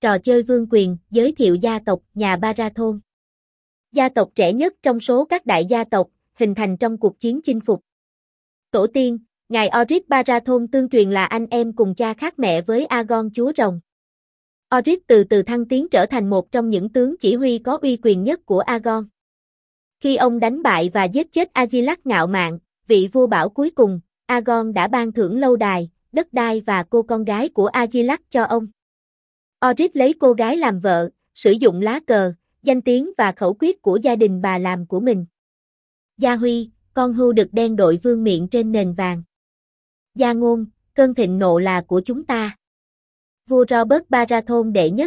Trò chơi vương quyền, giới thiệu gia tộc nhà Barathon. Gia tộc trẻ nhất trong số các đại gia tộc, hình thành trong cuộc chiến chinh phục. Tổ tiên, ngài Oryx Barathon tương truyền là anh em cùng cha khác mẹ với Aegon chúa rồng. Oryx từ từ thăng tiến trở thành một trong những tướng chỉ huy có uy quyền nhất của Aegon. Khi ông đánh bại và giết chết Agilac ngạo mạn, vị vua bảo cuối cùng, Aegon đã ban thưởng lâu đài, đất đai và cô con gái của Agilac cho ông. Oryx lấy cô gái làm vợ, sử dụng lá cờ, danh tiếng và khẩu quyết của gia đình bà làm của mình. Gia Huy, con hươu đực đen đội vương miện trên nền vàng. Gia Ngôn, cơn thịnh nộ là của chúng ta. Vua Robert Baratheon đệ nhất.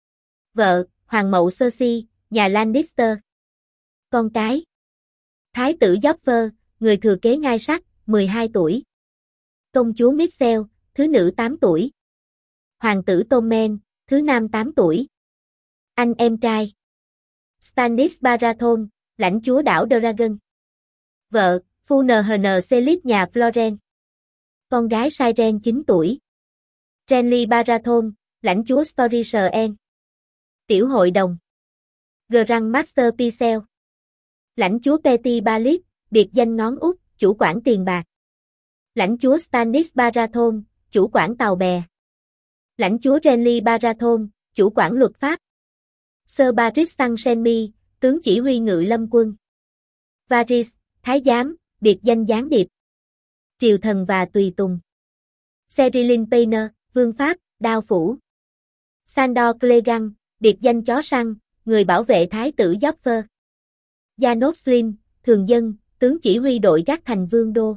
Vợ, Hoàng mậu Cersei, nhà Lannister. Con cái. Thái tử Joffrey, người thừa kế ngai sắt, 12 tuổi. Công chúa Mitchell, thứ nữ 8 tuổi. Hoàng tử Tommen, thứ nam 8 tuổi. Anh em trai. Stannis Baratheon, lãnh chúa đảo Dragon. Vợ, phu NHN Celip nhà Florence. Con gái Siren 9 tuổi. Renly Baratheon, lãnh chúa Storyshire. Tiểu hội đồng. Grand Master Pycelle. Lãnh chúa Petty Baelish, biệt danh ngón út, chủ quản tiền bạc. Lãnh chúa Stannis Baratheon, chủ quản tàu bè. Lãnh chúa Renly Baratheon, chủ quản luật pháp. Sir Barris Stanshemi, tướng chỉ huy ngự lâm quân. Varys, thái giám, biệt danh gián điệp. Triều thần và tùy tùng. Cerilin Payne, vương pháp, đao phủ. Sandor Clegane, biệt danh chó săn, người bảo vệ thái tử Joffrey. Janos Slym, thường dân, tướng chỉ huy đội gác thành vương đô.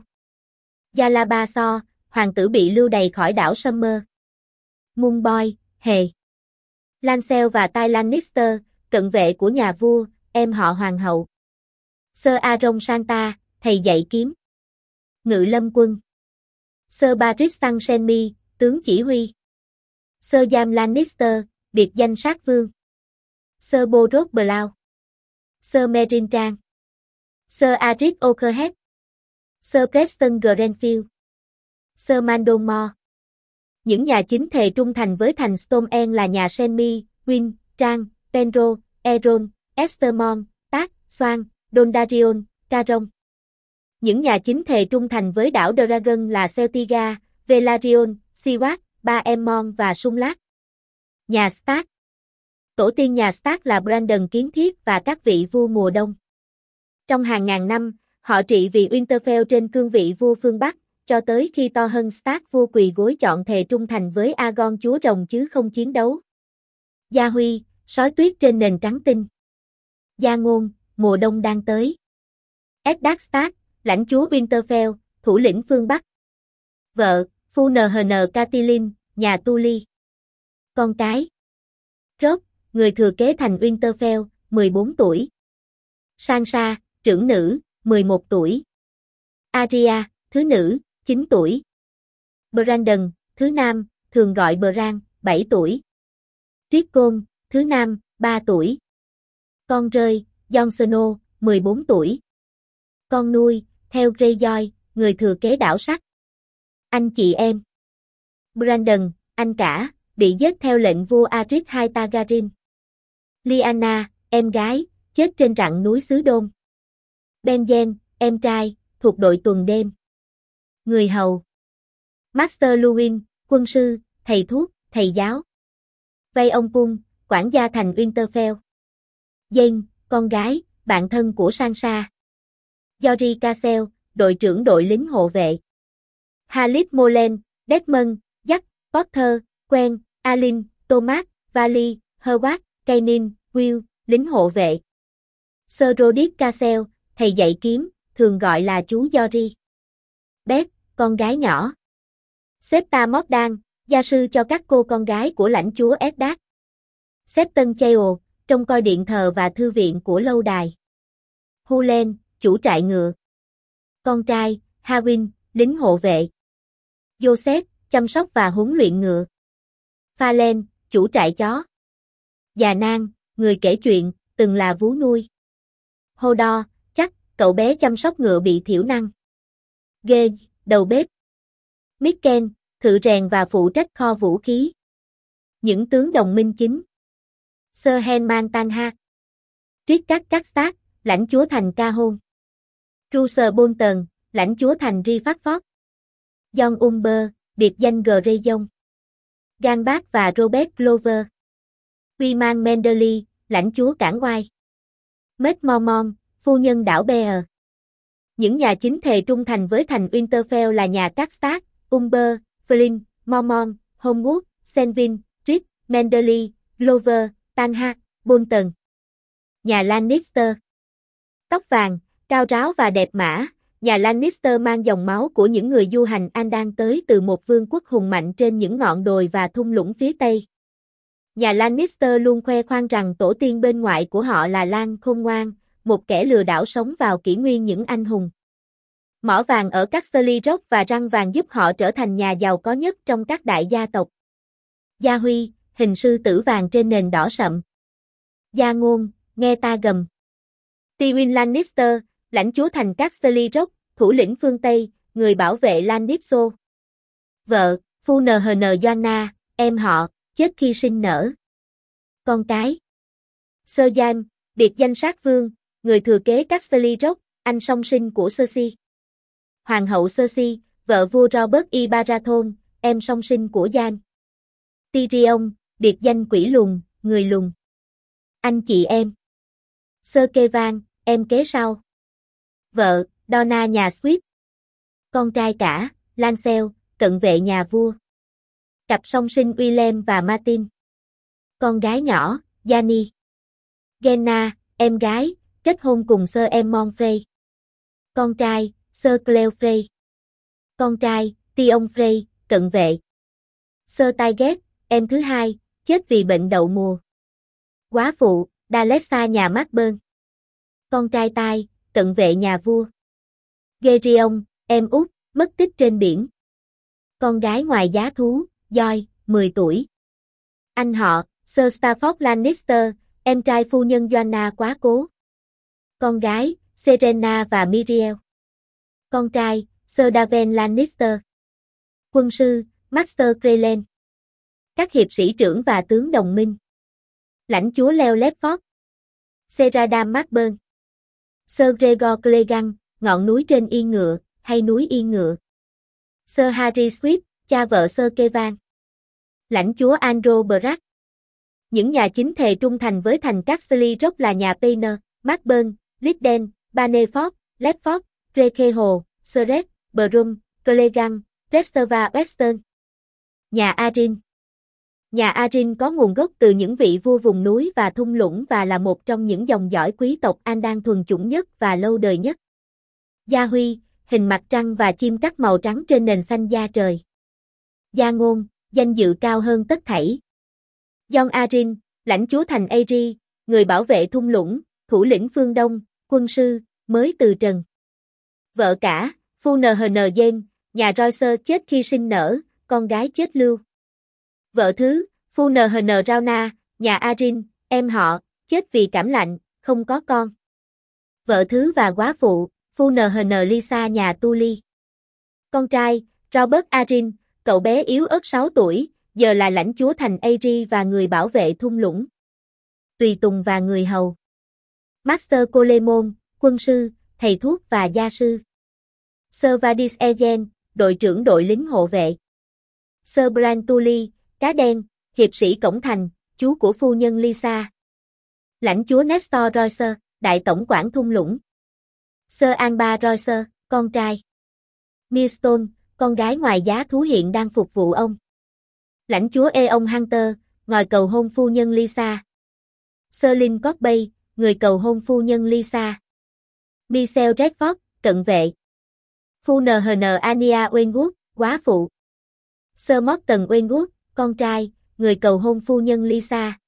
Yalabaso, hoàng tử bị lưu đày khỏi đảo Summer. Moonboy, Hề. Lancel và Ty Lannister, cận vệ của nhà vua, em họ hoàng hậu. Sir Aaron Santa, thầy dạy kiếm. Ngự lâm quân. Sir Barris Stanshemi, tướng chỉ huy. Sir Jaime Lannister, biệt danh sát vương. Sir Borros Blount. Sir Meryn Trant. Sir Aeric Oakerhead. Sir Preston Grenfield. Sir Mandon Moore. Những nhà chính thề trung thành với thành Storm End là nhà Shenmue, Wyn, Trang, Penro, Aeron, Estermon, Tác, Soan, Dondarrion, Caron. Những nhà chính thề trung thành với đảo Dragon là Celtiga, Velaryon, Siwak, Ba Emmon và Sunglac. Nhà Stark. Tổ tiên nhà Stark là Brandon Kiến Thiết và các vị vua mùa đông. Trong hàng ngàn năm, họ trị vì Winterfell trên cương vị vua phương Bắc, cho tới khi Tormund Stark vua quỳ gối chọn thề trung thành với Aegon chúa rồng chứ không chiến đấu. Gia Huy, sói tuyết trên nền trắng tinh. Gia Ngôn, mùa đông đang tới. Eddard Stark, lãnh chúa Winterfell, thủ lĩnh phương Bắc. Vợ, phu NHN Catelyn, nhà Tully. Con cái. Robb, người thừa kế thành Winterfell, 14 tuổi. Sansa, trưởng nữ, 11 tuổi. Arya, thứ nữ, 9 tuổi. Brandon, thứ nam, thường gọi Bran, 7 tuổi. Rickon, thứ nam, 3 tuổi. Con rơi, Jon Snow, 14 tuổi. Con nuôi, theo Greyjoy, người thừa kế đảo sắt. Anh chị em. Brandon, anh cả, bị giết theo lệnh vua Aerys II Targaryen. Lyanna, em gái, chết trên rặng núi xứ Đôn. Benjen, em trai, thuộc đội tuần đêm. Người hầu. Master Luwin, quân sư, thầy thuốc, thầy giáo. Vây ông cung, quản gia thành Winterfell. Jane, con gái, bạn thân của Sansa. Jory Cassel, đội trưởng đội lính hộ vệ. Halit Molen, Desmond, Jack, Potter, Quen, Alin, Thomas, Vali, Howard, Kainin, Will, lính hộ vệ. Sir Roderick Cassel, thầy dạy kiếm, thường gọi là chú Jory. Beth, con gái nhỏ. Septa Mordan, gia sư cho các cô con gái của lãnh chúa Eddard. Septon Chael, trông coi điện thờ và thư viện của lâu đài. Hulen, chủ trại ngựa. Con trai, Hawin, lính hộ vệ. Joseph, chăm sóc và huấn luyện ngựa. Phalen, chủ trại chó. Già Nang, người kể chuyện, từng là vú nuôi. Hodor, chắc, cậu bé chăm sóc ngựa bị thiểu năng. Gage, đầu bếp. Mikken, thợ rèn và phụ trách kho vũ khí. Những tướng đồng minh chính. Sir Henman Tanha, Triết Cát Sát, lãnh chúa thành Cahôn. Russell Bolton, lãnh chúa thành Rifafford. John Umber, biệt danh Greyjohn. Ganbach và Robert Glover. Wyman Mendeley, lãnh chúa cảng Oai. Maid Mormont, phu nhân đảo Bear. Những nhà chính thề trung thành với thành Winterfell là nhà Cát Stark, Umber, Flynn, Mormont, Homewood, Selwyn, Reed, Mendeley, Glover, Tanha, Bolton. Nhà Lannister. Tóc vàng, cao ráo và đẹp mã, nhà Lannister mang dòng máu của những người du hành Andan tới từ một vương quốc hùng mạnh trên những ngọn đồi và thung lũng phía Tây. Nhà Lannister luôn khoe khoang rằng tổ tiên bên ngoại của họ là Lan Khôn Ngoan, một kẻ lừa đảo sống vào kỷ nguyên những anh hùng. Mỏ vàng ở Casterly Rock và răng vàng giúp họ trở thành nhà giàu có nhất trong các đại gia tộc. Gia Huy, hình sư tử vàng trên nền đỏ sậm. Gia Ngôn, nghe ta gầm. Tywin Lannister, lãnh chúa thành Casterly Rock, thủ lĩnh phương Tây, người bảo vệ Lan Nipso. Vợ, phu NHN Joanna, em họ, chết khi sinh nở. Con cái. Sir Jaime, biệt danh sát vương, người thừa kế Casterly Rock, anh song sinh của Cersei. Hoàng hậu Cersei, vợ vua Robert I Baratheon, em song sinh của Jaime. Tyrion, biệt danh quỷ lùn, người lùn. Anh chị em. Sir Kevan, em kế sau. Vợ, Donna nhà Swift. Con trai cả, Lancel, cận vệ nhà vua. Cặp song sinh Willem và Martin. Con gái nhỏ, Dany. Genna, em gái, kết hôn cùng Sir Aemon Frey. Con trai, Sir Cleo Frey. Con trai, Theon Frey, cận vệ. Sir Tyrell, em thứ hai, chết vì bệnh đậu mùa. Quá phụ, Dalessa nhà Macbeth. Con trai Tai, cận vệ nhà vua. Geryon, em út, mất tích trên biển. Con gái ngoài giá thú, Joy, 10 tuổi. Anh họ, Sir Stafford Lannister, em trai phu nhân Joanna quá cố. Con gái, Serena và Miriel. Con trai, Sir Daven Lannister. Quân sư, Master Craylen. Các hiệp sĩ trưởng và tướng đồng minh. Lãnh chúa Leo Ledford. Seradam Macbeth. Sir Gregor Clegane, ngọn núi trên yên ngựa, hay núi yên ngựa. Sir Harry Swift, cha vợ Sir Kevan. Lãnh chúa Andrew Brack. Những nhà chính thề trung thành với thành Casterly Rock là nhà Payne, Macbeth, Lyden, Bannerford, Ledford, Rekeho, Seret, Brum, Clegane, Rester và Weston. Nhà Arryn. Nhà Arryn có nguồn gốc từ những vị vua vùng núi và thung lũng và là một trong những dòng dõi quý tộc Andan thuần chủng nhất và lâu đời nhất. Gia Huy, hình mặt trăng và chim cắt màu trắng trên nền xanh da trời. Gia Ngôn, danh dự cao hơn tất thảy. Jon Arryn, lãnh chúa thành Aerie, người bảo vệ thung lũng, thủ lĩnh phương Đông, quân sư, mới từ trần. Vợ cả, phu NHN Jane, nhà Royce chết khi sinh nở, con gái chết lưu. Vợ thứ, phu NHN Rhaona, nhà Arryn, em họ, chết vì cảm lạnh, không có con. Vợ thứ và góa phụ, phu NHN Lisa nhà Tully. Con trai, Robert Arryn, cậu bé yếu ớt 6 tuổi, giờ là lãnh chúa thành Aerie và người bảo vệ thung lũng. Tùy tùng và người hầu. Master Colemon, quân sư, thầy thuốc và gia sư. Sir Vadis Ejen, đội trưởng đội lính hộ vệ. Sir Bran Tully, cá đen, hiệp sĩ cổng thành, chú của phu nhân Lisa. Lãnh chúa Nestor Royce, đại tổng quản thung lũng. Sir Alba Royce, con trai. Millstone, con gái ngoài giá thú hiện đang phục vụ ông. Lãnh chúa Eon Hunter, ngòi cầu hôn phu nhân Lisa. Sir Lynn Corbey, người cầu hôn phu nhân Lisa. Michelle Redford, cận vệ. Phu NHN Anya Wenwood, góa phụ. Sir Morton Wenwood, con trai, người cầu hôn phu nhân Lisa.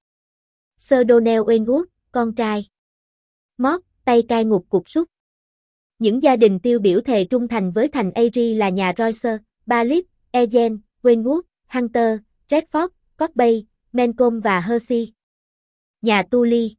Sir Donnell Wenwood, con trai. Mort, tay cai ngục cục súc. Những gia đình tiêu biểu thề trung thành với thành Aerie là nhà Royce, Balip, Ejen, Wenwood, Hunter, Redford, Corbey, Mencomb và Hersey. Nhà Tully.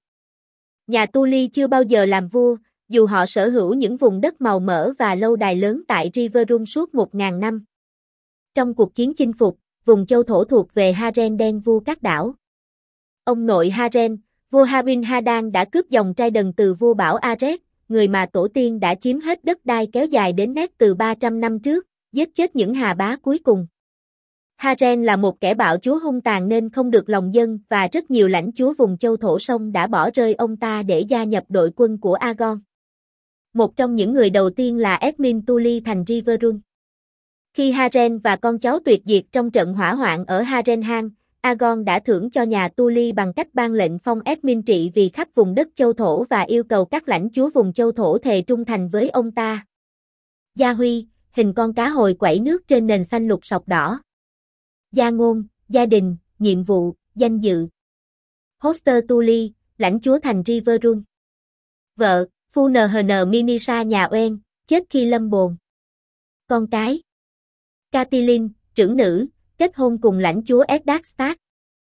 Nhà Tully chưa bao giờ làm vua, dù họ sở hữu những vùng đất màu mỡ và lâu đài lớn tại Riverrun suốt 1000 năm. Trong cuộc chiến chinh phục, vùng châu thổ thuộc về Haren đen vua các đảo. Ông nội Haren, vua Habin Hadan đã cướp dòng Trident từ vua Bảo Ares, người mà tổ tiên đã chiếm hết đất đai kéo dài đến nét từ 300 năm trước, giết chết những hà bá cuối cùng. Haren là một kẻ bạo chúa hung tàn nên không được lòng dân và rất nhiều lãnh chúa vùng châu thổ sông đã bỏ rơi ông ta để gia nhập đội quân của Aegon. Một trong những người đầu tiên là Edmund Tully thành Riverrun. Khi Haren và con cháu tuyệt diệt trong trận hỏa hoạn ở Harrenhal, Aegon đã thưởng cho nhà Tully bằng cách ban lệnh phong Edmund trị vì khắp vùng đất châu thổ và yêu cầu các lãnh chúa vùng châu thổ thề trung thành với ông ta. Gia huy, hình con cá hồi quẩy nước trên nền xanh lục sọc đỏ. Gia ngôn, gia đình, nhiệm vụ, danh dự. Hoster Tully, lãnh chúa thành Riverrun. Vợ, Phu Nhn Minisa nhà Oen, chết khi lâm bồn. Con cái. Catelyn, trưởng nữ, kết hôn cùng lãnh chúa Eddard Stark.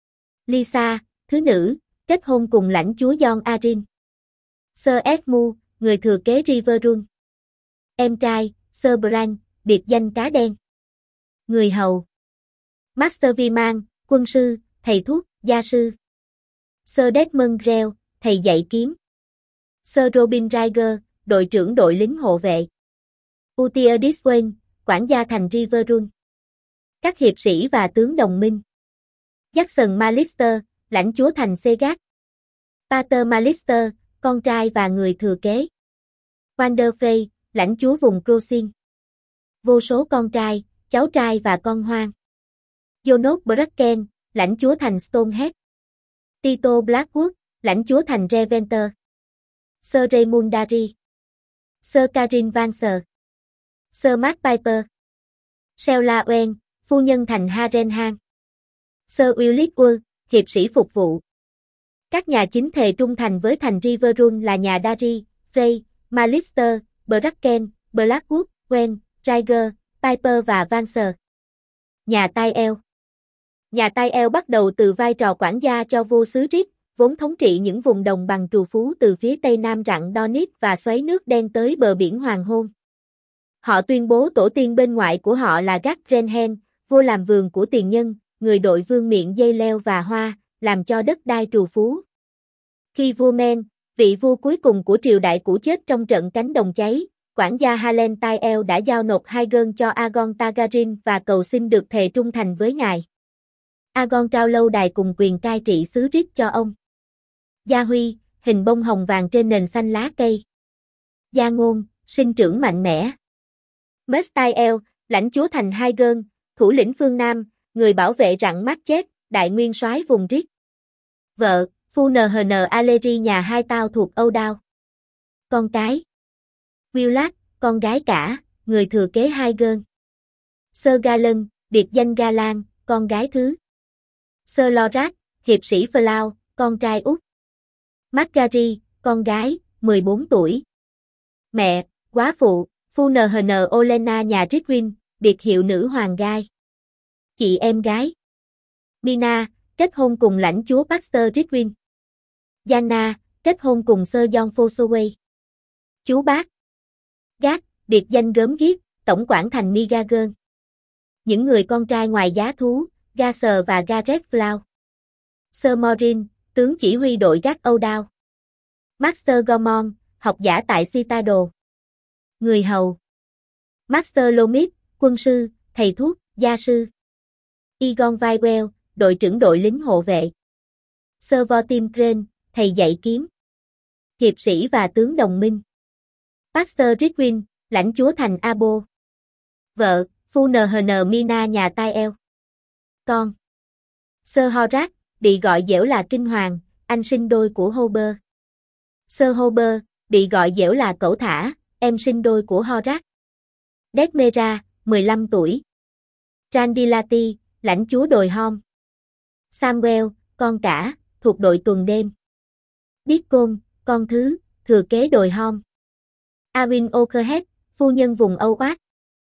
Lisa, thứ nữ, kết hôn cùng lãnh chúa Jon Arryn. Sir Edmund, người thừa kế Riverrun. Em trai, Sir Bran, biệt danh cá đen. Người hầu. Master Viman, quân sư, thầy thuốc, gia sư. Sir Desmond Grell, thầy dạy kiếm. Sir Robin Rhaegar, đội trưởng đội lính hộ vệ. Utyr Diswayn, quản gia thành Riverrun. Các hiệp sĩ và tướng đồng minh. Jackson Malister, lãnh chúa thành Segat. Pater Malister, con trai và người thừa kế. Wander Frey, lãnh chúa vùng Crosin. Vô số con trai, cháu trai và con hoang. Jonos Bracken, lãnh chúa thành Stonehead. Tito Blackwood, lãnh chúa thành Reventer. Sir Raymond Darry. Sir Karin Vanser. Sir Matt Piper. Sheila Oen, phu nhân thành Harrenhal. Sir Willis Wood, hiệp sĩ phục vụ. Các nhà chính thề trung thành với thành Riverrun là nhà Darry, Frey, Malister, Bracken, Blackwood, Oen, Rhaegar, Piper và Vanser. Nhà Tyrell. Nhà Tyrell bắt đầu từ vai trò quản gia cho vua xứ Rift, vốn thống trị những vùng đồng bằng trù phú từ phía tây nam rặng Dornish và xoáy nước đen tới bờ biển Hoàng Hôn. Họ tuyên bố tổ tiên bên ngoại của họ là Gác Renhen, vua làm vườn của tiền nhân, người đội vương miện dây leo và hoa, làm cho đất đai trù phú. Khi vua Men, vị vua cuối cùng của triều đại cũ chết trong trận cánh đồng cháy, quản gia Halen Tyrell đã giao nộp Aegon cho Aegon Targaryen và cầu xin được thề trung thành với ngài. Aegon trao lâu đài cùng quyền cai trị xứ Rift cho ông. Gia huy, hình bông hồng vàng trên nền xanh lá cây. Gia ngôn, sinh trưởng mạnh mẽ. Mace Tyrell, lãnh chúa thành Aegon, thủ lĩnh phương Nam, người bảo vệ rặng Matchet, đại nguyên soái vùng Rift. Vợ, Phu Nhn Allery nhà Hai Tao thuộc Âu Đao. Con cái. Willard, con gái cả, người thừa kế Aegon. Sir Galen, biệt danh Galan, con gái thứ. Sir Loras, hiệp sĩ Flau, con trai út. Margaery, con gái, 14 tuổi. Mẹ, góa phụ, Phu Nhn Olenna nhà Ritwin, biệt hiệu nữ hoàng gai. Chị em gái. Mina, kết hôn cùng lãnh chúa Baxter Ritwin. Yana, kết hôn cùng Sir Jon Fossoway. Chú bác. Gác, biệt danh gớm ghiếc, tổng quản thành Migagon. Những người con trai ngoài giá thú, Garcer và Gareth Flau. Sir Morin, tướng chỉ huy đội gác Âu Đao. Master Gormon, học giả tại Citadel. Người hầu. Master Lomit, quân sư, thầy thuốc, gia sư. Egon Vywell, đội trưởng đội lính hộ vệ. Sir Vortim Crane, thầy dạy kiếm. Hiệp sĩ và tướng đồng minh. Pastor Ritwin, lãnh chúa thành Abo. Vợ, Phu Nhn Mina nhà Tyrell. Con. Sir Horak, bị gọi dẻo là Kinh Hoàng, anh sinh đôi của Hober. Sir Hober, bị gọi dẻo là Cẩu Thả, em sinh đôi của Horak. Desmera, 15 tuổi. Randilati, lãnh chúa đồi Hom. Samuel, con cả, thuộc đội tuần đêm. Deacon, con thứ, thừa kế đồi Hom. Arwen Okerhead, phu nhân vùng Âu Oát.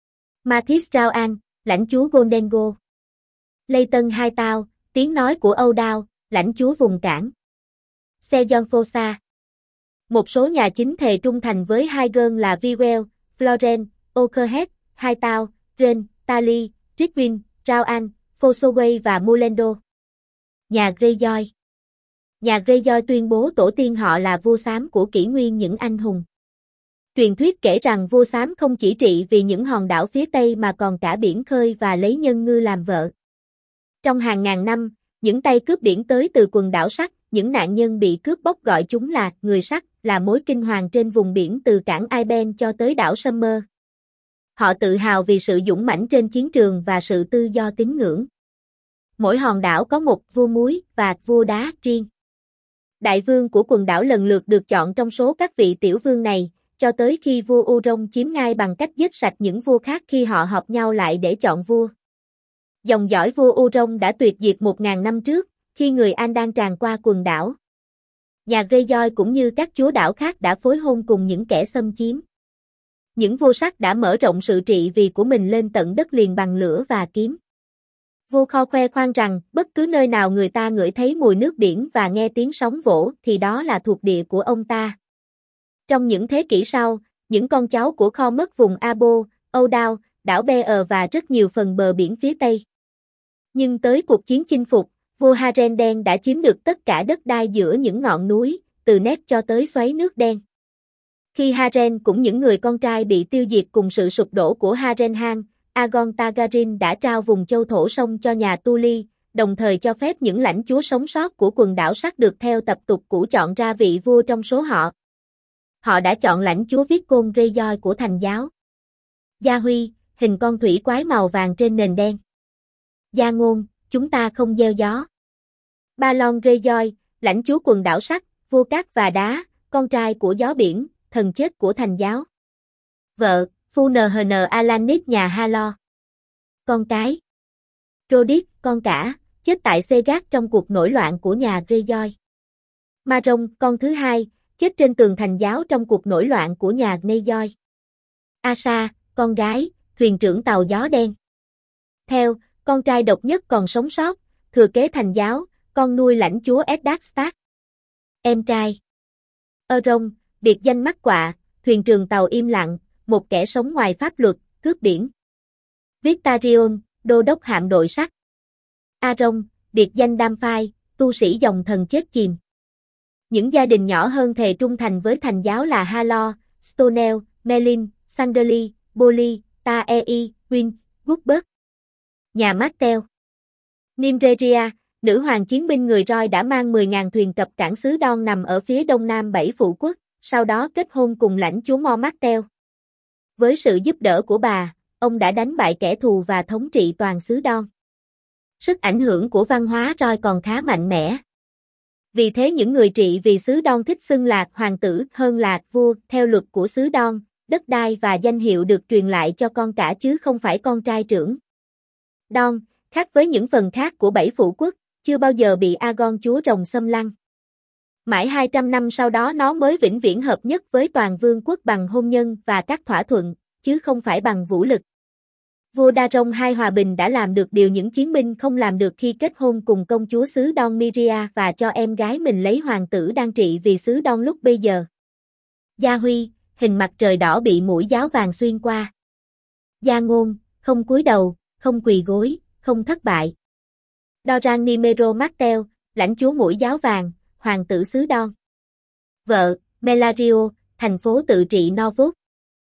Mathis Rauan, lãnh chúa Goldengo. Leighton Hai Tao, tiếng nói của Âu Đao, lãnh chúa vùng cảng. Sejon Fosa. Một số nhà chính thề trung thành với Aegon là Vywell, Florent, Okerhead, Hai Tao, Ren, Tali, Ritwin, Rauan, Fosoway và Mulendo. Nhà Greyjoy. Nhà Greyjoy tuyên bố tổ tiên họ là vua xám của kỷ nguyên những anh hùng. Truyền thuyết kể rằng vua xám không chỉ trị vì những hòn đảo phía Tây mà còn cả biển khơi và lấy nhân ngư làm vợ. Trong hàng ngàn năm, những tay cướp biển tới từ quần đảo sắt, những nạn nhân bị cướp bóc gọi chúng là người sắt, là mối kinh hoàng trên vùng biển từ cảng Iben cho tới đảo Summer. Họ tự hào vì sự dũng mãnh trên chiến trường và sự tự do tín ngưỡng. Mỗi hòn đảo có một vua muối và vua đá riêng. Đại vương của quần đảo lần lượt được chọn trong số các vị tiểu vương này, cho tới khi vua Urong chiếm ngai bằng cách giết sạch những vua khác khi họ họp nhau lại để chọn vua. Dòng dõi vua Urong đã tuyệt diệt 1000 năm trước, khi người An đang tràn qua quần đảo. Nhà Greyjoy cũng như các chúa đảo khác đã phối hôn cùng những kẻ xâm chiếm. Những vua sắt đã mở rộng sự trị vì của mình lên tận đất liền bằng lửa và kiếm. Vua Kho khoe khoang rằng, bất cứ nơi nào người ta ngửi thấy mùi nước biển và nghe tiếng sóng vỗ thì đó là thuộc địa của ông ta. Trong những thế kỷ sau, những con cháu của Kho mất vùng Abo, Âu Đao, đảo Bear và rất nhiều phần bờ biển phía Tây. Nhưng tới cuộc chiến chinh phục, vua Haren Đen đã chiếm được tất cả đất đai giữa những ngọn núi, từ Nét cho tới xoáy nước đen. Khi Haren cũng những người con trai bị tiêu diệt cùng sự sụp đổ của Harrenhal, Aegon Targaryen đã trao vùng châu thổ sông cho nhà Tully, đồng thời cho phép những lãnh chúa sống sót của quần đảo sắt được theo tập tục cũ chọn ra vị vua trong số họ. Họ đã chọn lãnh chúa Vickon Greyjoy của Thành giáo. Gia Huy, hình con thủy quái màu vàng trên nền đen. Gia Ngôn, chúng ta không gieo gió. Balon Greyjoy, lãnh chúa quần đảo sắt, vua cát và đá, con trai của gió biển, thần chết của Thành giáo. Vợ, Phu Nhn Alanit nhà Halo. Con cái. Rodick, con cả, chết tại Segat trong cuộc nổi loạn của nhà Greyjoy. Marong, con thứ hai, chết trên tường Thành giáo trong cuộc nổi loạn của nhà Greyjoy. Asha, con gái, thuyền trưởng tàu gió đen. Theo, con trai độc nhất còn sống sót, thừa kế Thành giáo, con nuôi lãnh chúa Eddard Stark. Em trai. Euron, biệt danh mắt quạ, thuyền trưởng tàu im lặng, một kẻ sống ngoài pháp luật, cướp biển. Victarion, đô đốc hạm đội sắt. Aron, biệt danh Đam Phai, tu sĩ dòng thần chết chìm. Những gia đình nhỏ hơn thề trung thành với Thành giáo là Halo, Stonel, Melin, Sanderly, Bolly, Taei, Win, Goodberg. Nhà Martell. Nymeria, nữ hoàng chiến binh người Roi đã mang 10.000 thuyền cập cảng xứ Don nằm ở phía đông nam Bảy Phủ Quốc, sau đó kết hôn cùng lãnh chúa Mor Martell. Với sự giúp đỡ của bà, ông đã đánh bại kẻ thù và thống trị toàn xứ Don. Sức ảnh hưởng của văn hóa Roi còn khá mạnh mẽ. Vì thế những người trị vì xứ Don thích xưng là hoàng tử hơn là vua. Theo luật của xứ Don, đất đai và danh hiệu được truyền lại cho con cả chứ không phải con trai trưởng. Don, khác với những phần khác của Bảy Phủ Quốc, chưa bao giờ bị Aegon chúa rồng xâm lăng. Mãi 200 năm sau đó nó mới vĩnh viễn hợp nhất với toàn vương quốc bằng hôn nhân và các thỏa thuận, chứ không phải bằng vũ lực. Vua Daron II hòa bình đã làm được điều những chiến binh không làm được khi kết hôn cùng công chúa xứ Don Miria và cho em gái mình lấy hoàng tử đang trị vì xứ Don lúc bây giờ. Gia Huy, hình mặt trời đỏ bị mũi giáo vàng xuyên qua. Gia Ngôn, không cúi đầu, không quỳ gối, không thất bại. Doran Nimero Martell, lãnh chúa mũi giáo vàng, hoàng tử xứ Don. Vợ, Melario, thành phố tự trị Norfolk.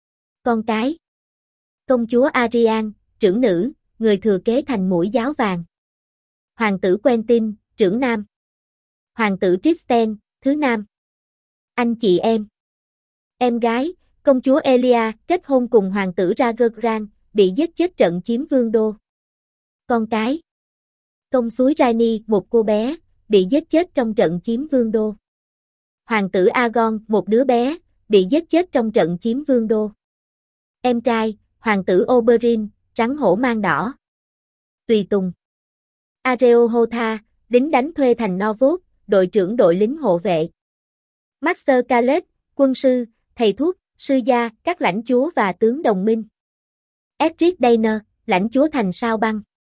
Con cái. Công chúa Ariane, trưởng nữ, người thừa kế thành mũi giáo vàng. Hoàng tử Quentin, trưởng nam. Hoàng tử Tristan, thứ nam. Anh chị em. Em gái, công chúa Elia, kết hôn cùng hoàng tử Rhaegar, bị giết chết trận chiếm vương đô. Con cái. Công suối Rhaenys, một cô bé, bị giết chết trong trận chiếm vương đô. Hoàng tử Aegon, một đứa bé, bị giết chết trong trận chiếm vương đô. Em trai, hoàng tử Oberyn, rắn hổ mang đỏ. Tùy tùng. Areohotha, lính đánh thuê thành Norfolk, đội trưởng đội lính hộ vệ. Master Caleb, quân sư, thầy thuốc, sư gia, các lãnh chúa và tướng đồng minh. Edric Dayner, lãnh chúa thành sao băng.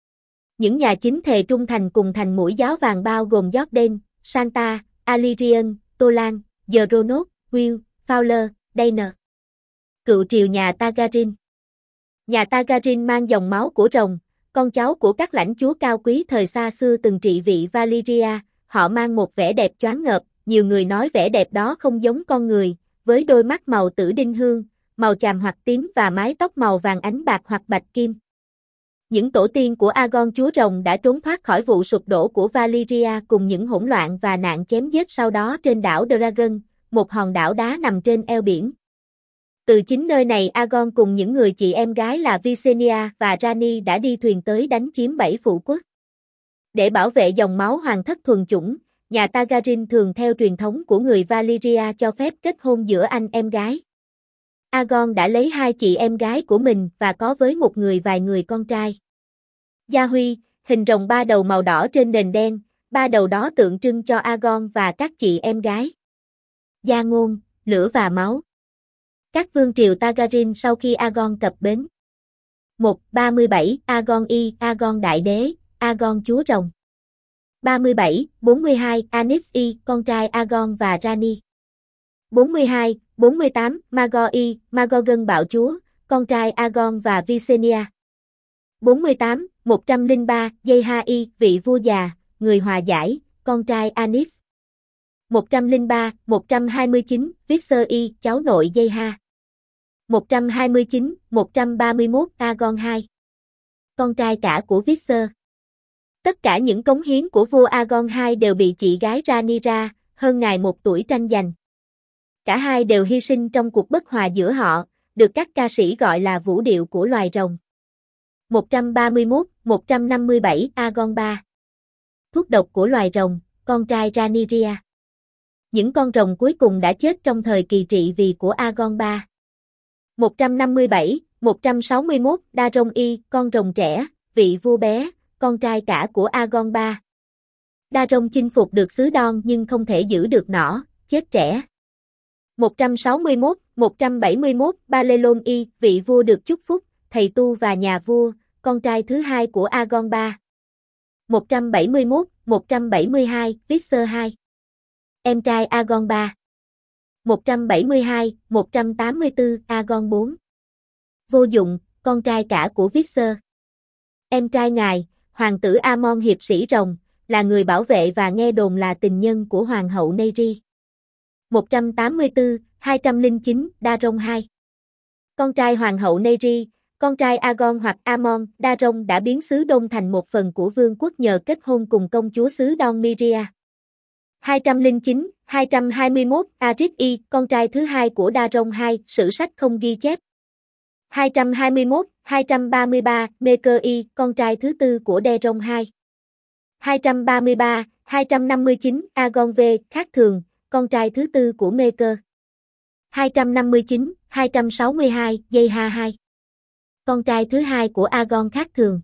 Những nhà chính thề trung thành cùng thành mũi giáo vàng bao gồm Jordan, Santa, Alyrian, Tolan, Geronot, Will, Fowler, Dayner. Cựu triều nhà Targaryen. Nhà Targaryen mang dòng máu của rồng, con cháu của các lãnh chúa cao quý thời xa xưa từng trị vị Valyria, họ mang một vẻ đẹp choáng ngợp, nhiều người nói vẻ đẹp đó không giống con người, với đôi mắt màu tử đinh hương, màu chàm hoặc tím và mái tóc màu vàng ánh bạc hoặc bạch kim. Những tổ tiên của Aegon chúa rồng đã trốn thoát khỏi vụ sụp đổ của Valyria cùng những hỗn loạn và nạn chém giết sau đó trên đảo Dragon, một hòn đảo đá nằm trên eo biển. Từ chính nơi này Aegon cùng những người chị em gái là Visenya và Rani đã đi thuyền tới đánh chiếm 7 phủ quốc. Để bảo vệ dòng máu hoàng thất thuần chủng, nhà Targaryen thường theo truyền thống của người Valyria cho phép kết hôn giữa anh em gái. Aegon đã lấy 2 chị em gái của mình và có với một người vài người con trai. Gia Huy, hình rồng 3 đầu màu đỏ trên nền đen, 3 đầu đó tượng trưng cho Aegon và các chị em gái. Gia Ngôn, lửa và máu. Các vương triều Targaryen sau khi Aegon cập bến. 1.37 Aegon I, Aegon Đại Đế, Aegon chúa rồng. 37.42 Anis I, con trai Aegon và Rani. 42.48 Magor I, Magorgon bạo chúa, con trai Aegon và Visenya. 48.103 Yeha I, vị vua già, người hòa giải, con trai Anis. 103.129 Visser I, cháu nội Yeha. 129.131 Aegon II, con trai cả của Visser. Tất cả những cống hiến của vua Aegon II đều bị chị gái Rhaenyra, hơn ngài 1 tuổi tranh giành. Cả hai đều hy sinh trong cuộc bất hòa giữa họ, được các ca sĩ gọi là vũ điệu của loài rồng. 131.157 Aegon III, thuốc độc của loài rồng, con trai Rhaenyra. Những con rồng cuối cùng đã chết trong thời kỳ trị vì của Aegon III. 157.161 Daron I, con rồng trẻ, vị vua bé, con trai cả của Aegon III. Daron chinh phục được xứ Don nhưng không thể giữ được nỏ, chết trẻ. 171.171 Balelon I, vị vua được chúc phúc, thầy tu và nhà vua, con trai thứ hai của Aegon III. 171.172 Visser II, em trai Aegon III. 172.184 Aegon IV, vô dụng, con trai cả của Visser. Em trai ngài, hoàng tử Aemon hiệp sĩ rồng, là người bảo vệ và nghe đồn là tình nhân của hoàng hậu Neyri. 184.209 Daron II, con trai hoàng hậu Neyri, con trai Aegon hoặc Aemon. Daron đã biến xứ Đông thành một phần của vương quốc nhờ kết hôn cùng công chúa xứ Don Myria. 209.221 Aerys I, con trai thứ hai của Daron II, sử sách không ghi chép. 221.233 Maekor I, con trai thứ tư của Daeron II. 233.259 Aegon V, khác thường, con trai thứ tư của Maekor. 259.262 Yeha II, con trai thứ hai của Aegon khác thường.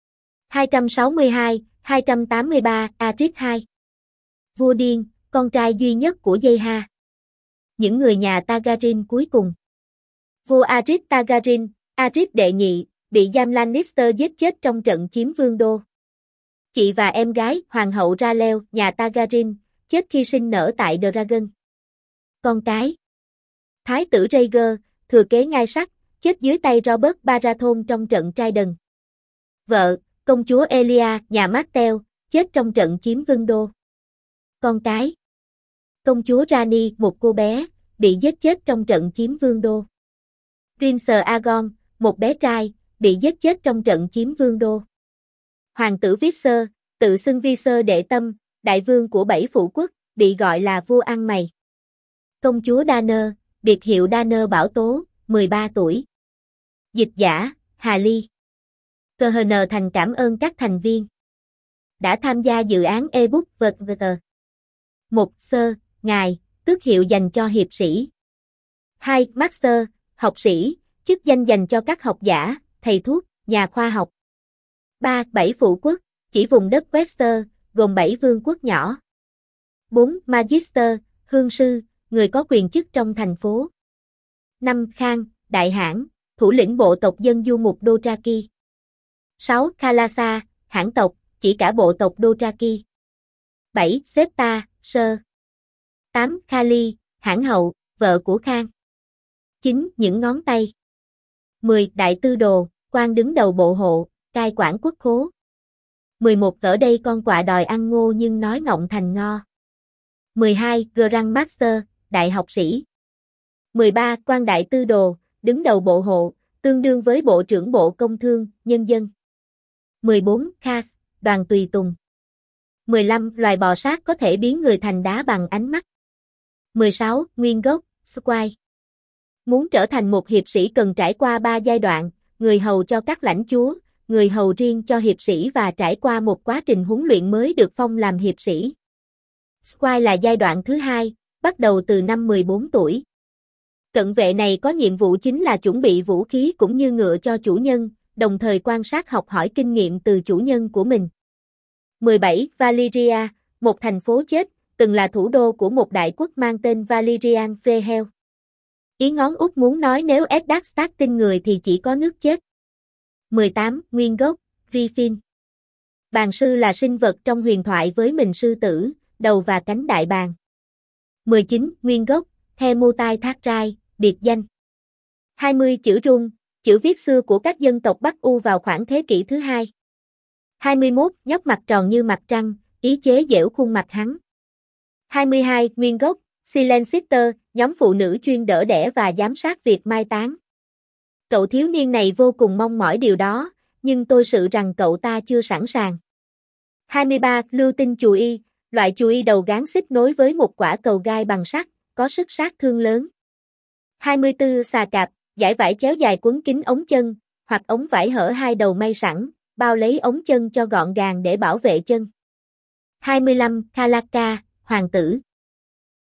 262.283 Aerys II, vua điên, con trai duy nhất của Yeha. Những người nhà Targaryen cuối cùng. Vua Aerys Targaryen, Aerys đệ nhị, bị Jaime Lannister giết chết trong trận chiếm vương đô. Chị và em gái, hoàng hậu Rhaelle, nhà Targaryen, chết khi sinh nở tại Dragon. Con cái. Thái tử Rhaegar, thừa kế ngai sắt, chết dưới tay Robert Baratheon trong trận Trident. Vợ, công chúa Elia, nhà Martell, chết trong trận chiếm vương đô. Con cái. Công chúa Rani, một cô bé, bị giết chết trong trận chiếm vương đô. Prince Aegon, một bé trai, bị giết chết trong trận chiếm vương đô. Hoàng tử Visser, tự xưng Visser đệ tâm, đại vương của 7 phủ quốc, bị gọi là vua ăn mày. Công chúa Danner, biệt hiệu Danner Bảo Tố, 13 tuổi. Dịch giả, Hà Ly. CHN thành cảm ơn các thành viên đã tham gia dự án ebook VTVT. 1. Sir, ngài, tước hiệu dành cho hiệp sĩ. 2. Master, học sĩ, chức danh dành cho các học giả, thầy thuốc, nhà khoa học. 3. 7 phủ quốc, chỉ vùng đất Wester, gồm 7 vương quốc nhỏ. 4. Magister, hương sư, người có quyền chức trong thành phố. 5. Khang, đại hãn, thủ lĩnh bộ tộc dân du mục Dothraki. 6. Khalasa, hãn tộc, chỉ cả bộ tộc Dothraki. 7. Septa, Sơ. 8. Khali, hãn hậu, vợ của Khang. 9. Những ngón tay. 10. Đại tư đồ, quan đứng đầu bộ hộ, cai quản quốc khố. 11. Ở đây con quạ đòi ăn ngô nhưng nói ngọng thành ngo. 12. Grandmaster, đại học sĩ. 13. Quan đại tư đồ, đứng đầu bộ hộ, tương đương với Bộ trưởng Bộ Công Thương, Nhân dân. 14. Khas, đoàn tùy tùng. 15. Loài bò sát có thể biến người thành đá bằng ánh mắt. 16. Nguyên gốc, Squire. Muốn trở thành một hiệp sĩ cần trải qua 3 giai đoạn, người hầu cho các lãnh chúa, người hầu riêng cho hiệp sĩ và trải qua một quá trình huấn luyện mới được phong làm hiệp sĩ. Squire là giai đoạn thứ 2, bắt đầu từ năm 14 tuổi. Cận vệ này có nhiệm vụ chính là chuẩn bị vũ khí cũng như ngựa cho chủ nhân, đồng thời quan sát học hỏi kinh nghiệm từ chủ nhân của mình. 17. Valyria, một thành phố chết, từng là thủ đô của một đại quốc mang tên Valyrian Freehell. Ý ngón út muốn nói nếu Eddard Stark tin người thì chỉ có nước chết. 18. Nguyên gốc, Griffin. Bàng sư là sinh vật trong huyền thoại với mình sư tử, đầu và cánh đại bàng. 19. Nguyên gốc, Themutai Thác Rai, biệt danh. 20. Chữ rung, chữ viết xưa của các dân tộc Bắc U vào khoảng thế kỷ thứ 2. 21. Nhóc mặt tròn như mặt trăng, ý chế giễu khuôn mặt hắn. 22. Nguyên gốc, Silensister, nhóm phụ nữ chuyên đỡ đẻ và giám sát việc mai táng. Cậu thiếu niên này vô cùng mong mỏi điều đó, nhưng tôi sợ rằng cậu ta chưa sẵn sàng. 23. Lưu tinh chù y, loại chù y đầu gán xích nối với một quả cầu gai bằng sắt, có sức sát thương lớn. 24. Xà cạp, dải vải chéo dài quấn kín ống chân, hoặc ống vải hở hai đầu may sẵn, bao lấy ống chân cho gọn gàng để bảo vệ chân. 25. Kalaka, hoàng tử.